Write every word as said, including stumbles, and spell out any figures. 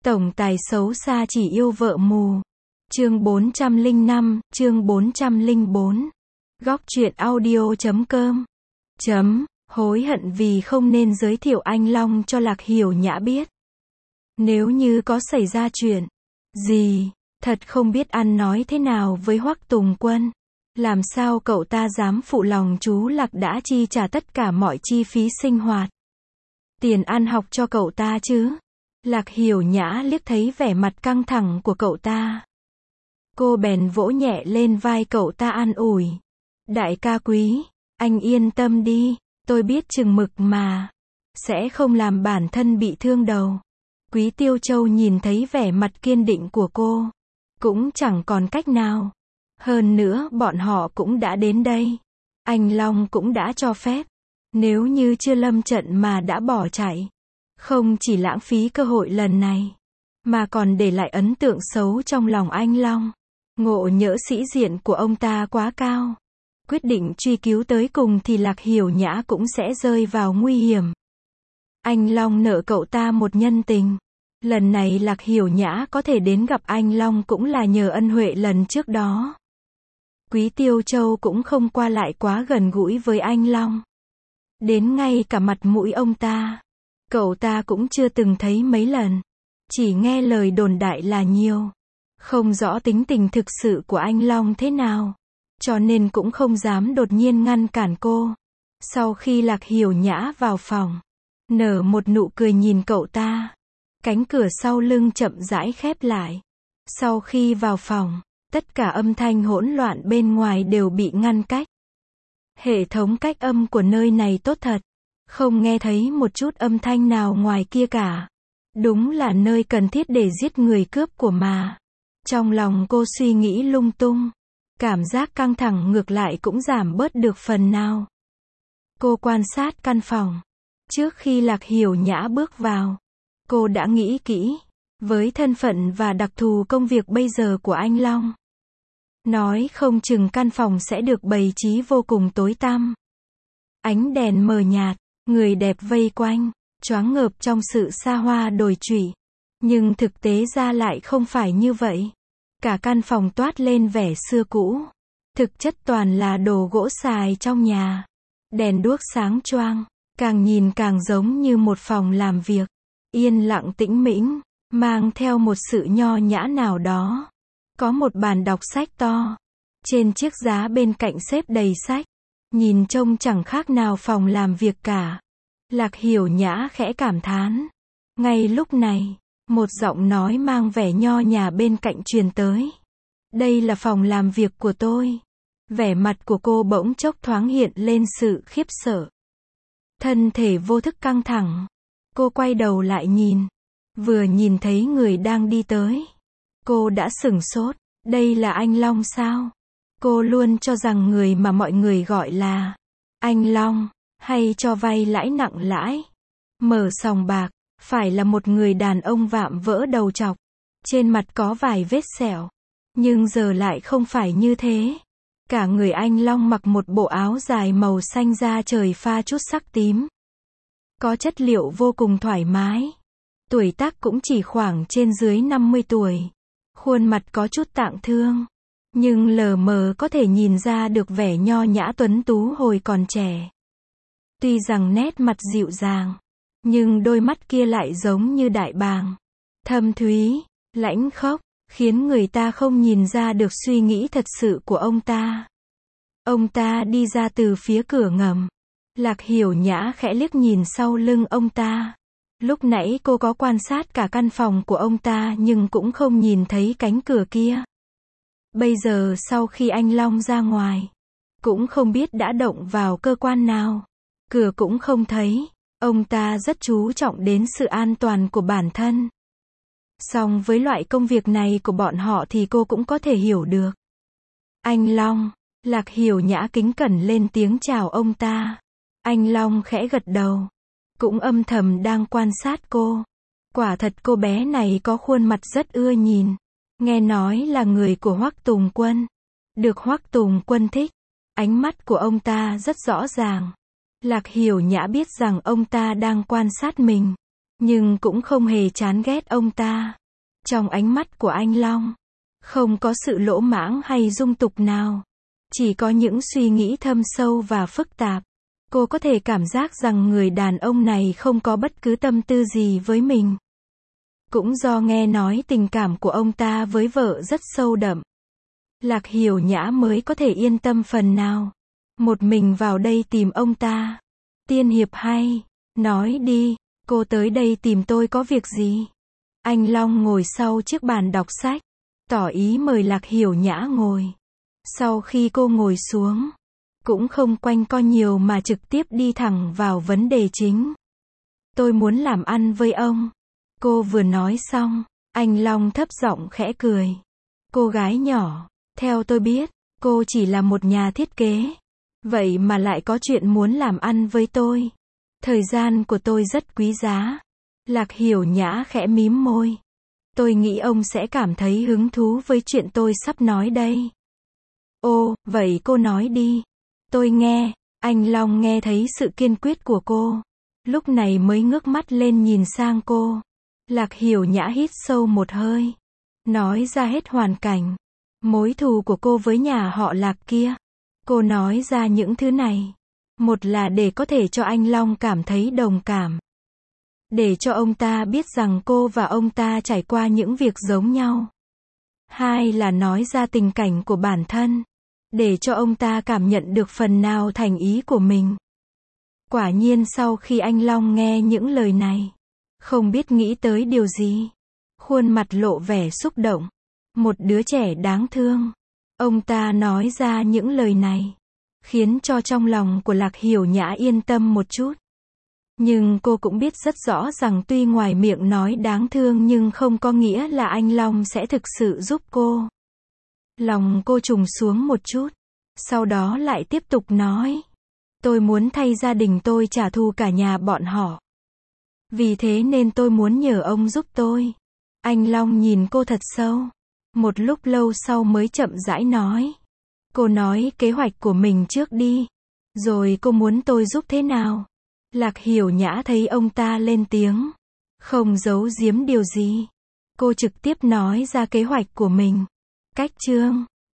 Tổng tài xấu xa chỉ yêu vợ mù. Chương bốn trăm lẻ năm, chương bốn trăm lẻ bốn. Góc truyện audio chấm com. Chấm, hối hận vì không nên giới thiệu anh Long cho Lạc Hiểu Nhã biết. Nếu như có xảy ra chuyện gì, thật không biết ăn nói thế nào với Hoắc Tùng Quân. Làm sao cậu ta dám phụ lòng chú Lạc đã chi trả tất cả mọi chi phí sinh hoạt, tiền ăn học cho cậu ta chứ? Lạc Hiểu Nhã liếc thấy vẻ mặt căng thẳng của cậu ta. Cô bèn vỗ nhẹ lên vai cậu ta an ủi. Đại ca Quý, anh yên tâm đi, tôi biết chừng mực mà. Sẽ không làm bản thân bị thương đâu. Quý Tiêu Châu nhìn thấy vẻ mặt kiên định của cô. Cũng chẳng còn cách nào. Hơn nữa bọn họ cũng đã đến đây. Anh Long cũng đã cho phép. Nếu như chưa lâm trận mà đã bỏ chạy, không chỉ lãng phí cơ hội lần này, mà còn để lại ấn tượng xấu trong lòng anh Long. Ngộ nhỡ sĩ diện của ông ta quá cao, quyết định truy cứu tới cùng thì Lạc Hiểu Nhã cũng sẽ rơi vào nguy hiểm. Anh Long nợ cậu ta một nhân tình. Lần này Lạc Hiểu Nhã có thể đến gặp anh Long cũng là nhờ ân huệ lần trước đó. Quý Tiêu Châu cũng không qua lại quá gần gũi với anh Long. Đến ngay cả mặt mũi ông ta, cậu ta cũng chưa từng thấy mấy lần. Chỉ nghe lời đồn đại là nhiều. Không rõ tính tình thực sự của anh Long thế nào. Cho nên cũng không dám đột nhiên ngăn cản cô. Sau khi Lạc Hiểu Nhã vào phòng, nở một nụ cười nhìn cậu ta. Cánh cửa sau lưng chậm rãi khép lại. Sau khi vào phòng, tất cả âm thanh hỗn loạn bên ngoài đều bị ngăn cách. Hệ thống cách âm của nơi này tốt thật. Không nghe thấy một chút âm thanh nào ngoài kia cả. Đúng là nơi cần thiết để giết người cướp của mà. Trong lòng cô suy nghĩ lung tung. Cảm giác căng thẳng ngược lại cũng giảm bớt được phần nào. Cô quan sát căn phòng. Trước khi Lạc Hiểu Nhã bước vào, cô đã nghĩ kỹ. Với thân phận và đặc thù công việc bây giờ của anh Long, nói không chừng căn phòng sẽ được bày trí vô cùng tối tăm. Ánh đèn mờ nhạt, người đẹp vây quanh, choáng ngợp trong sự xa hoa đồi trụy. Nhưng thực tế ra lại không phải như vậy. Cả căn phòng toát lên vẻ xưa cũ. Thực chất toàn là đồ gỗ xài trong nhà. Đèn đuốc sáng choang, càng nhìn càng giống như một phòng làm việc. Yên lặng tĩnh mĩnh, mang theo một sự nho nhã nào đó. Có một bàn đọc sách to. Trên chiếc giá bên cạnh xếp đầy sách. Nhìn trông chẳng khác nào phòng làm việc cả. Lạc Hiểu Nhã khẽ cảm thán. Ngay lúc này, một giọng nói mang vẻ nho nhã bên cạnh truyền tới. Đây là phòng làm việc của tôi. Vẻ mặt của cô bỗng chốc thoáng hiện lên sự khiếp sợ. Thân thể vô thức căng thẳng. Cô quay đầu lại nhìn. Vừa nhìn thấy người đang đi tới, cô đã sửng sốt. Đây là anh Long sao? Cô luôn cho rằng người mà mọi người gọi là anh Long, hay cho vay lãi nặng lãi, mở sòng bạc, phải là một người đàn ông vạm vỡ đầu trọc, trên mặt có vài vết sẹo. Nhưng giờ lại không phải như thế. Cả người anh Long mặc một bộ áo dài màu xanh da trời pha chút sắc tím. Có chất liệu vô cùng thoải mái. Tuổi tác cũng chỉ khoảng trên dưới năm mươi tuổi. Khuôn mặt có chút tạng thương. Nhưng lờ mờ có thể nhìn ra được vẻ nho nhã tuấn tú hồi còn trẻ. Tuy rằng nét mặt dịu dàng, nhưng đôi mắt kia lại giống như đại bàng. Thâm thúy, lãnh khốc, khiến người ta không nhìn ra được suy nghĩ thật sự của ông ta. Ông ta đi ra từ phía cửa ngầm. Lạc Hiểu Nhã khẽ liếc nhìn sau lưng ông ta. Lúc nãy cô có quan sát cả căn phòng của ông ta nhưng cũng không nhìn thấy cánh cửa kia. Bây giờ sau khi anh Long ra ngoài, cũng không biết đã động vào cơ quan nào. Cửa cũng không thấy. Ông ta rất chú trọng đến sự an toàn của bản thân. Song với loại công việc này của bọn họ thì cô cũng có thể hiểu được. Anh Long, Lạc Hiểu Nhã kính cẩn lên tiếng chào ông ta. Anh Long khẽ gật đầu. Cũng âm thầm đang quan sát cô. Quả thật cô bé này có khuôn mặt rất ưa nhìn. Nghe nói là người của Hoắc Tùng Quân. Được Hoắc Tùng Quân thích. Ánh mắt của ông ta rất rõ ràng. Lạc Hiểu Nhã biết rằng ông ta đang quan sát mình. nhưng cũng không hề chán ghét ông ta. Trong ánh mắt của anh Long, không có sự lỗ mãng hay dung tục nào. Chỉ có những suy nghĩ thâm sâu và phức tạp. Cô có thể cảm giác rằng người đàn ông này không có bất cứ tâm tư gì với mình. Cũng do nghe nói tình cảm của ông ta với vợ rất sâu đậm, Lạc Hiểu Nhã mới có thể yên tâm phần nào. Một mình vào đây tìm ông ta. Tiên hiệp hay, nói đi, cô tới đây tìm tôi có việc gì? Anh Long ngồi sau chiếc bàn đọc sách, tỏ ý mời Lạc Hiểu Nhã ngồi. Sau khi cô ngồi xuống, cũng không quanh co nhiều mà trực tiếp đi thẳng vào vấn đề chính. Tôi muốn làm ăn với ông. Cô vừa nói xong, anh Long thấp giọng khẽ cười. Cô gái nhỏ, theo tôi biết, cô chỉ là một nhà thiết kế. Vậy mà lại có chuyện muốn làm ăn với tôi. Thời gian của tôi rất quý giá. Lạc Hiểu Nhã khẽ mím môi. Tôi nghĩ ông sẽ cảm thấy hứng thú với chuyện tôi sắp nói đây. Ồ, vậy cô nói đi. Tôi nghe. Anh Long nghe thấy sự kiên quyết của cô. Lúc này mới ngước mắt lên nhìn sang cô. Lạc Hiểu Nhã hít sâu một hơi. Nói ra hết hoàn cảnh. Mối thù của cô với nhà họ Lạc kia. Cô nói ra những thứ này. Một là để có thể cho anh Long cảm thấy đồng cảm. Để cho ông ta biết rằng cô và ông ta trải qua những việc giống nhau. Hai là nói ra tình cảnh của bản thân. Để cho ông ta cảm nhận được phần nào thành ý của mình. Quả nhiên sau khi anh Long nghe những lời này, không biết nghĩ tới điều gì. Khuôn mặt lộ vẻ xúc động. Một đứa trẻ đáng thương. Ông ta nói ra những lời này, khiến cho trong lòng của Lạc Hiểu Nhã yên tâm một chút. Nhưng cô cũng biết rất rõ rằng tuy ngoài miệng nói đáng thương nhưng không có nghĩa là anh Long sẽ thực sự giúp cô. Lòng cô trùng xuống một chút. Sau đó lại tiếp tục nói. Tôi muốn thay gia đình tôi trả thù cả nhà bọn họ. Vì thế nên tôi muốn nhờ ông giúp tôi. Anh Long nhìn cô thật sâu. Một lúc lâu sau mới chậm rãi nói. Cô nói kế hoạch của mình trước đi. Rồi cô muốn tôi giúp thế nào? Lạc Hiểu Nhã thấy ông ta lên tiếng. Không giấu giếm điều gì. Cô trực tiếp nói ra kế hoạch của mình. Cách chương